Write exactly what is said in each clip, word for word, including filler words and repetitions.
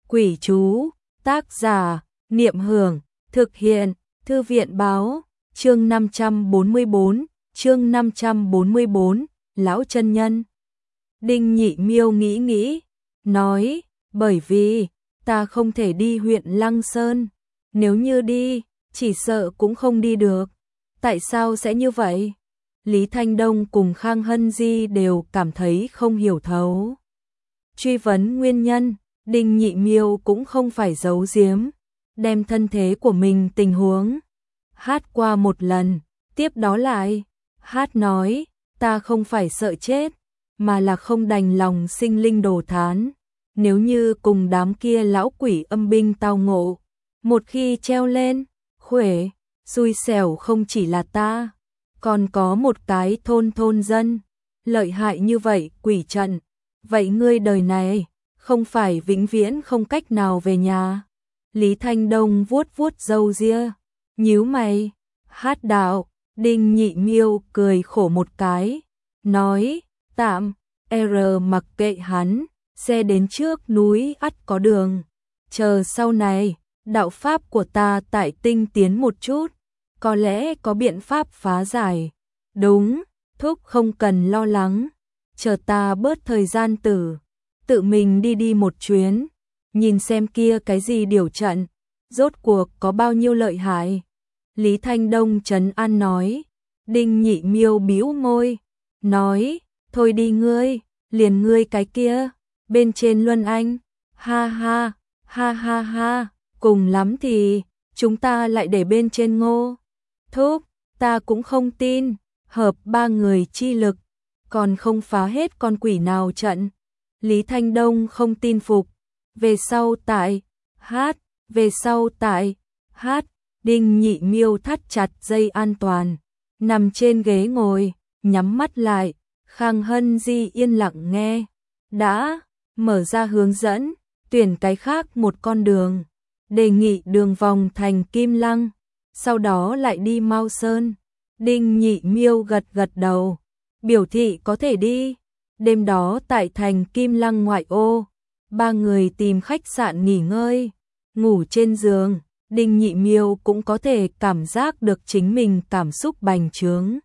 Quỷ chú, tác giả, Niệm Hưởng, thực hiện, Thư viện báo, chương năm trăm bốn mươi bốn, chương năm trăm bốn mươi bốn, Lão chân nhân. Đinh Nhị Miêu nghĩ nghĩ, nói, bởi vì, ta không thể đi huyện Lăng Sơn, nếu như đi, chỉ sợ cũng không đi được. Tại sao sẽ như vậy? Lý Thanh Đông cùng Khang Hân Di đều cảm thấy không hiểu thấu. Truy vấn nguyên nhân, Đinh Nhị Miêu cũng không phải giấu giếm, đem thân thế của mình tình huống hát qua một lần, tiếp đó lại, hát nói, ta không phải sợ chết, mà là không đành lòng sinh linh đồ thán. Nếu như cùng đám kia lão quỷ âm binh tao ngộ, một khi treo lên, khuể, xui xẻo không chỉ là ta, còn có một cái thôn thôn dân, lợi hại như vậy quỷ trận, vậy ngươi đời này, không phải vĩnh viễn không cách nào về nhà. Lý Thanh Đông vuốt vuốt râu ria, nhíu mày, hát đạo, Đinh Nhị Miêu cười khổ một cái, nói, tạm, R mặc kệ hắn, xe đến trước núi ắt có đường, chờ sau này, đạo pháp của ta tại tinh tiến một chút, có lẽ có biện pháp phá giải. Đúng, thúc không cần lo lắng, chờ ta bớt thời gian tử, tự mình đi đi một chuyến, nhìn xem kia cái gì điều trận, rốt cuộc có bao nhiêu lợi hại. Lý Thanh Đông trấn an nói, Đinh Nhị Miêu bĩu môi, nói, thôi đi ngươi, liền ngươi cái kia, bên trên Luân Anh, ha ha, ha ha ha, cùng lắm thì, chúng ta lại để bên trên Ngô Thúc, ta cũng không tin, hợp ba người chi lực, còn không phá hết con quỷ nào trận. Lý Thanh Đông không tin phục, về sau tại, hát, về sau tại, hát, Đinh Nhị Miêu thắt chặt dây an toàn, nằm trên ghế ngồi, nhắm mắt lại, Khang Hân Di yên lặng nghe, đã, mở ra hướng dẫn, tuyển cái khác một con đường, đề nghị đường vòng thành Kim Lăng, sau đó lại đi Mao Sơn. Đinh Nhị Miêu gật gật đầu, biểu thị có thể đi. Đêm đó tại thành Kim Lăng ngoại ô, ba người tìm khách sạn nghỉ ngơi, ngủ trên giường, Đinh Nhị Miêu cũng có thể cảm giác được chính mình cảm xúc bành trướng.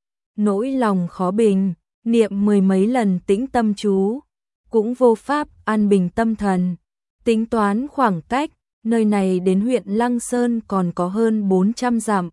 Nỗi lòng khó bình, niệm mười mấy lần tĩnh tâm chú, cũng vô pháp an bình tâm thần, tính toán khoảng cách, nơi này đến huyện Lăng Sơn còn có hơn bốn trăm dặm.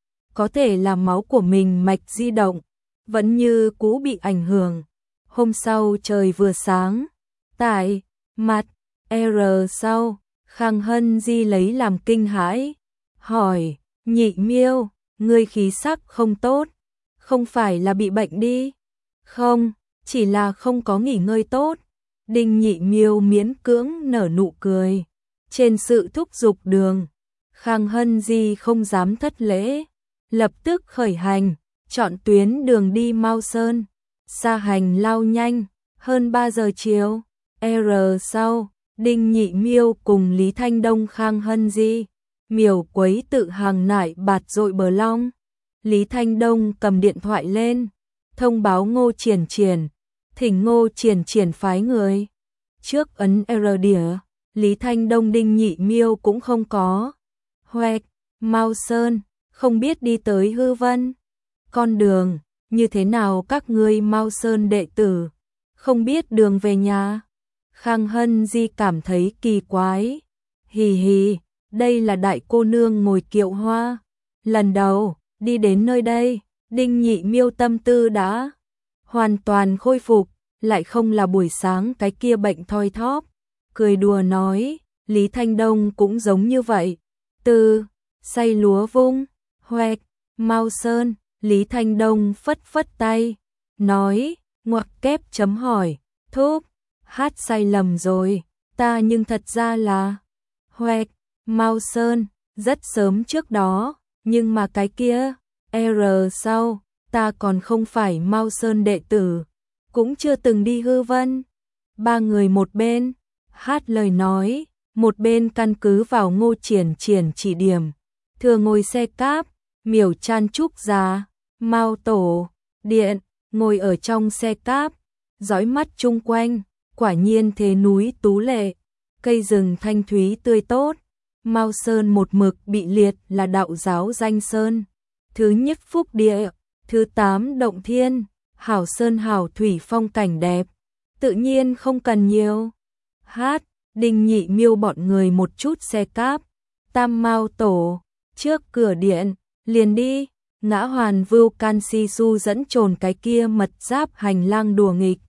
Có thể là máu của mình mạch di động, vẫn như cũ bị ảnh hưởng. Hôm sau trời vừa sáng, tại mặt R sau, Khang Hân Di lấy làm kinh hãi, hỏi, Nhị Miêu, ngươi khí sắc không tốt, không phải là bị bệnh đi? Không, chỉ là không có nghỉ ngơi tốt. Đinh Nhị Miêu miễn cưỡng nở nụ cười, trên sự thúc giục đường, Khang Hân Di không dám thất lễ, lập tức khởi hành, chọn tuyến đường đi Mao Sơn. Xa hành lao nhanh, hơn ba giờ chiều, R sau, Đinh Nhị Miêu cùng Lý Thanh Đông Khang Hân Di, miểu quấy tự hàng nải bạt dội bờ long. Lý Thanh Đông cầm điện thoại lên, thông báo Ngô Triển Triển, thỉnh Ngô Triển Triển phái người. Trước ấn R đĩa, Lý Thanh Đông Đinh Nhị Miêu cũng không có. Hoẹt, Mao Sơn, không biết đi tới Hư Vân. Con đường, như thế nào các ngươi Mao Sơn đệ tử, không biết đường về nhà? Khang Hân Di cảm thấy kỳ quái. Hì hì, đây là đại cô nương ngồi kiệu hoa. Lần đầu, đi đến nơi đây, Đinh Nhị Miêu tâm tư đã hoàn toàn khôi phục, lại không là buổi sáng cái kia bệnh thoi thóp. Cười đùa nói, Lý Thanh Đông cũng giống như vậy. Từ, say lúa vung, hoẹt, Mao Sơn. Lý Thanh Đông phất phất tay, nói, ngoặc kép chấm hỏi, thúc, hát sai lầm rồi, ta nhưng thật ra là, hoẹt, Mao Sơn, rất sớm trước đó, nhưng mà cái kia, R sau, ta còn không phải Mao Sơn đệ tử, cũng chưa từng đi Hư Vân. Ba người một bên, hát lời nói, một bên căn cứ vào Ngô Triển Triển chỉ điểm, thừa ngồi xe cáp, miểu chan trúc già, Mao Tổ, Điện, ngồi ở trong xe cáp, dõi mắt chung quanh, quả nhiên thế núi tú lệ, cây rừng thanh thúy tươi tốt. Mao Sơn một mực bị liệt là đạo giáo danh sơn. Thứ nhất phúc địa, thứ tám động thiên, hảo sơn hảo thủy phong cảnh đẹp. Tự nhiên không cần nhiều. Hát, Đinh Nhị Miêu bọn người một chút xe cáp. Tam Mao tổ, trước cửa điện, liền đi. Ngã Hoàn Vưu Can Si Su dẫn trồn cái kia mật giáp hành lang đùa nghịch.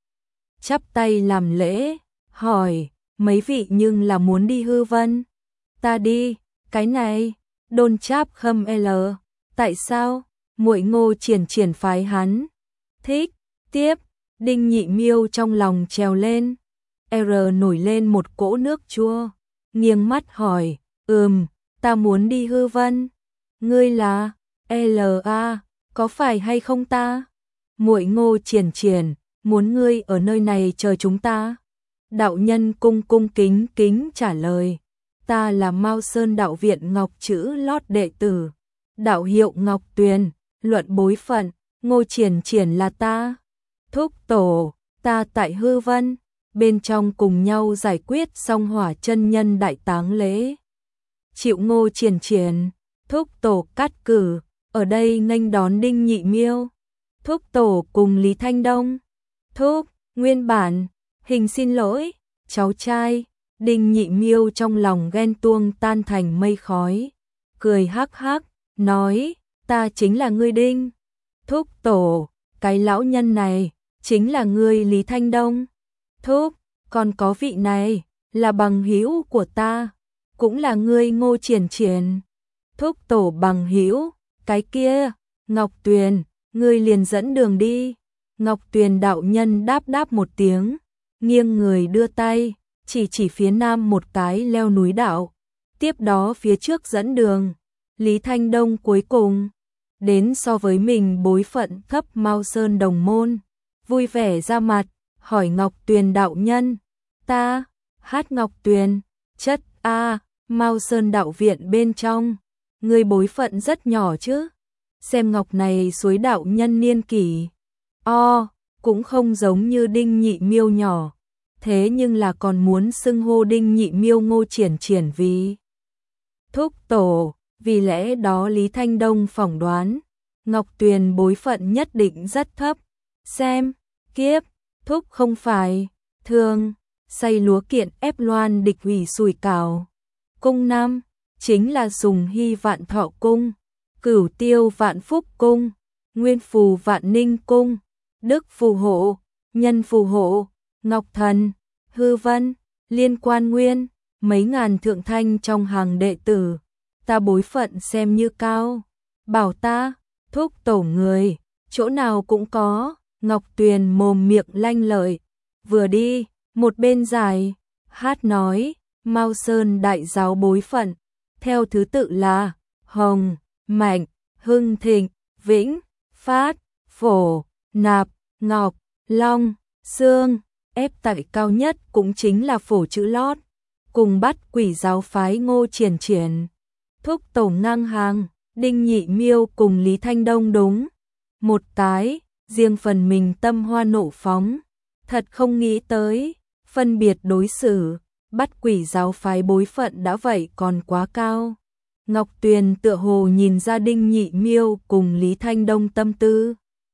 Chắp tay làm lễ, hỏi, mấy vị nhưng là muốn đi hư vân. Ta đi, cái này, Đôn Cháp Khâm L. Tại sao? Muội Ngô Triển Triển phái hắn. Thích, tiếp, Đinh Nhị Miêu trong lòng trèo lên. R nổi lên một cỗ nước chua, nghiêng mắt hỏi, ừm, ta muốn đi hư vân. Ngươi là, L A, có phải hay không ta? Muội Ngô Triển Triển, muốn ngươi ở nơi này chờ chúng ta. Đạo nhân cung cung kính kính trả lời, ta là Mao Sơn đạo viện Ngọc chữ lót đệ tử, đạo hiệu Ngọc Tuyền, luận bối phận, Ngô Triển Triển là ta. Thúc tổ, ta tại hư vân, bên trong cùng nhau giải quyết xong hỏa chân nhân đại táng lễ. Chịu Ngô Triển Triển, thúc tổ cát cử, ở đây nghênh đón Đinh Nhị Miêu. Thúc tổ cùng Lý Thanh Đông. Thúc, nguyên bản, hình xin lỗi, cháu trai. Đinh Nhị Miêu trong lòng ghen tuông tan thành mây khói, cười hắc hắc, nói, ta chính là ngươi Đinh. Thúc tổ, cái lão nhân này, chính là ngươi Lý Thanh Đông. Thúc, còn có vị này, là bằng hữu của ta, cũng là ngươi Ngô Triển Triển. Thúc tổ bằng hữu, cái kia, Ngọc Tuyền, ngươi liền dẫn đường đi. Ngọc Tuyền đạo nhân đáp đáp một tiếng, nghiêng người đưa tay, chỉ chỉ phía nam một cái leo núi đạo, tiếp đó phía trước dẫn đường. Lý Thanh Đông cuối cùng đến so với mình bối phận thấp Mao Sơn đồng môn, vui vẻ ra mặt, hỏi Ngọc Tuyền đạo nhân, ta, hát Ngọc Tuyền, chất a, Mao Sơn đạo viện bên trong, người bối phận rất nhỏ chứ? Xem ngọc này suối đạo nhân niên kỷ, o, cũng không giống như Đinh Nhị Miêu nhỏ. Thế nhưng là còn muốn xưng hô Đinh Nhị Miêu Ngô Triển Triển vì thúc tổ, vì lẽ đó Lý Thanh Đông phỏng đoán, Ngọc Tuyền bối phận nhất định rất thấp. Xem, kiếp, thúc không phải, thường, xây lúa kiện ép loan địch hủy sùi cào. Cung năm, chính là Sùng Hy Vạn Thọ Cung, Cửu Tiêu Vạn Phúc Cung, Nguyên Phù Vạn Ninh Cung, Đức Phù Hộ, Nhân Phù Hộ, Ngọc Thần, Hư Vân, Liên Quan Nguyên, mấy ngàn thượng thanh trong hàng đệ tử, ta bối phận xem như cao. Bảo ta, thúc tổ người, chỗ nào cũng có. Ngọc Tuyền mồm miệng lanh lợi, vừa đi, một bên dài, hát nói, Mao Sơn đại giáo bối phận, theo thứ tự là Hồng, Mạnh, Hưng Thịnh, Vĩnh, Phát, Phổ, Nạp, Ngọc, Long, Sương, ép tại cao nhất cũng chính là Phổ chữ lót, cùng bắt quỷ giáo phái Ngô Triển Triển. Thúc tổ ngang hàng, Đinh Nhị Miêu cùng Lý Thanh Đông đúng một cái, riêng phần mình tâm hoa nộ phóng, thật không nghĩ tới, phân biệt đối xử, bắt quỷ giáo phái bối phận đã vậy còn quá cao. Ngọc Tuyền tựa hồ nhìn ra Đinh Nhị Miêu cùng Lý Thanh Đông tâm tư,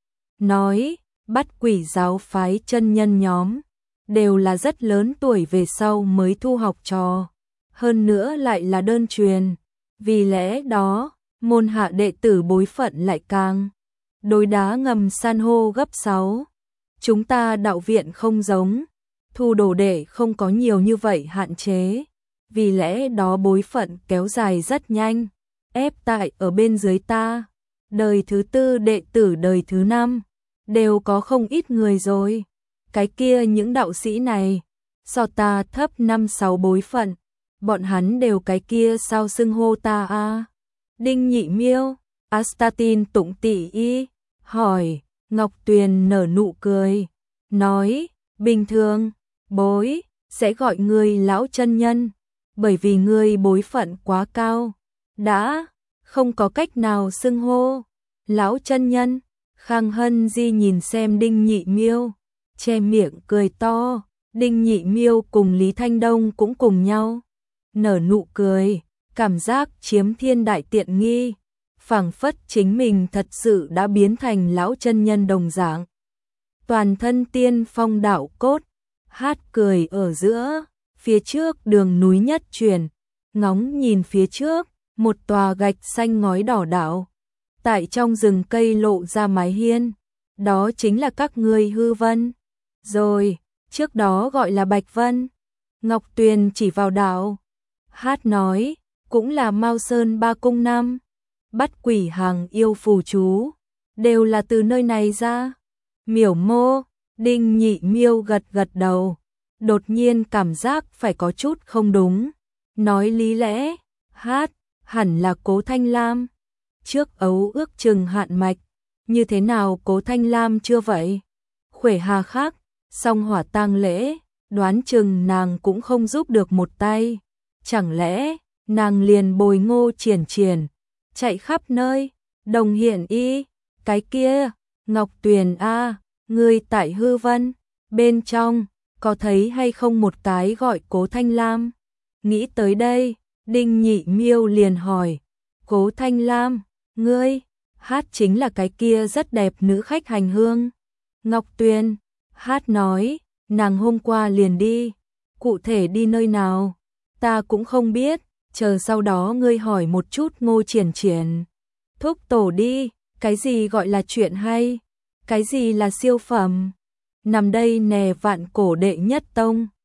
nói, bắt quỷ giáo phái chân nhân nhóm, đều là rất lớn tuổi về sau mới thu học trò, hơn nữa lại là đơn truyền, vì lẽ đó, môn hạ đệ tử bối phận lại càng đối đá ngầm san hô gấp sáu. Chúng ta đạo viện không giống, thu đồ đệ không có nhiều như vậy hạn chế, vì lẽ đó bối phận kéo dài rất nhanh, ép tại ở bên dưới ta, đời thứ tư đệ tử đời thứ năm, đều có không ít người rồi. Cái kia những đạo sĩ này, so ta thấp năm sáu bối phận, bọn hắn đều cái kia sao xưng hô ta a à? Đinh Nhị Miêu, Astatin Tụng Tỷ Y, hỏi, Ngọc Tuyền nở nụ cười, nói, bình thường, bối, sẽ gọi ngươi lão chân nhân, bởi vì ngươi bối phận quá cao, đã, không có cách nào xưng hô, lão chân nhân. Khang Hân Di nhìn xem Đinh Nhị Miêu, che miệng cười to, Đinh Nhị Miêu cùng Lý Thanh Đông cũng cùng nhau nở nụ cười, cảm giác chiếm thiên đại tiện nghi, phảng phất chính mình thật sự đã biến thành lão chân nhân đồng dạng. Toàn thân tiên phong đạo cốt, hát cười ở giữa, phía trước đường núi nhất truyền, ngóng nhìn phía trước, một tòa gạch xanh ngói đỏ đảo. Tại trong rừng cây lộ ra mái hiên, đó chính là các ngươi Hư Vân. Rồi, trước đó gọi là Bạch Vân. Ngọc Tuyền chỉ vào đảo. Hát nói, cũng là Mao Sơn Ba Cung Năm. Bắt quỷ hàng yêu phù chú, đều là từ nơi này ra. Miểu Mô, Đinh Nhị Miêu gật gật đầu, đột nhiên cảm giác phải có chút không đúng. Nói lý lẽ, hát, hẳn là Cố Thanh Lam. Trước ấu ước chừng hạn mạch, như thế nào Cố Thanh Lam chưa vậy? Khuể Hà khác, song hỏa tang lễ, đoán chừng nàng cũng không giúp được một tay. Chẳng lẽ, nàng liền bồi Ngô Triển Triển, chạy khắp nơi, Đồng Hiện Y, cái kia, Ngọc Tuyền a, ngươi tại Hư Vân, bên trong, có thấy hay không một cái gọi Cố Thanh Lam? Nghĩ tới đây, Đinh Nhị Miêu liền hỏi, Cố Thanh Lam, ngươi, hát chính là cái kia rất đẹp nữ khách hành hương. Ngọc Tuyền, hát nói, nàng hôm qua liền đi, cụ thể đi nơi nào, ta cũng không biết, chờ sau đó ngươi hỏi một chút Ngô Triển Triển. Thúc tổ đi, cái gì gọi là chuyện hay, cái gì là siêu phẩm, nằm đây nè vạn cổ đệ nhất tông.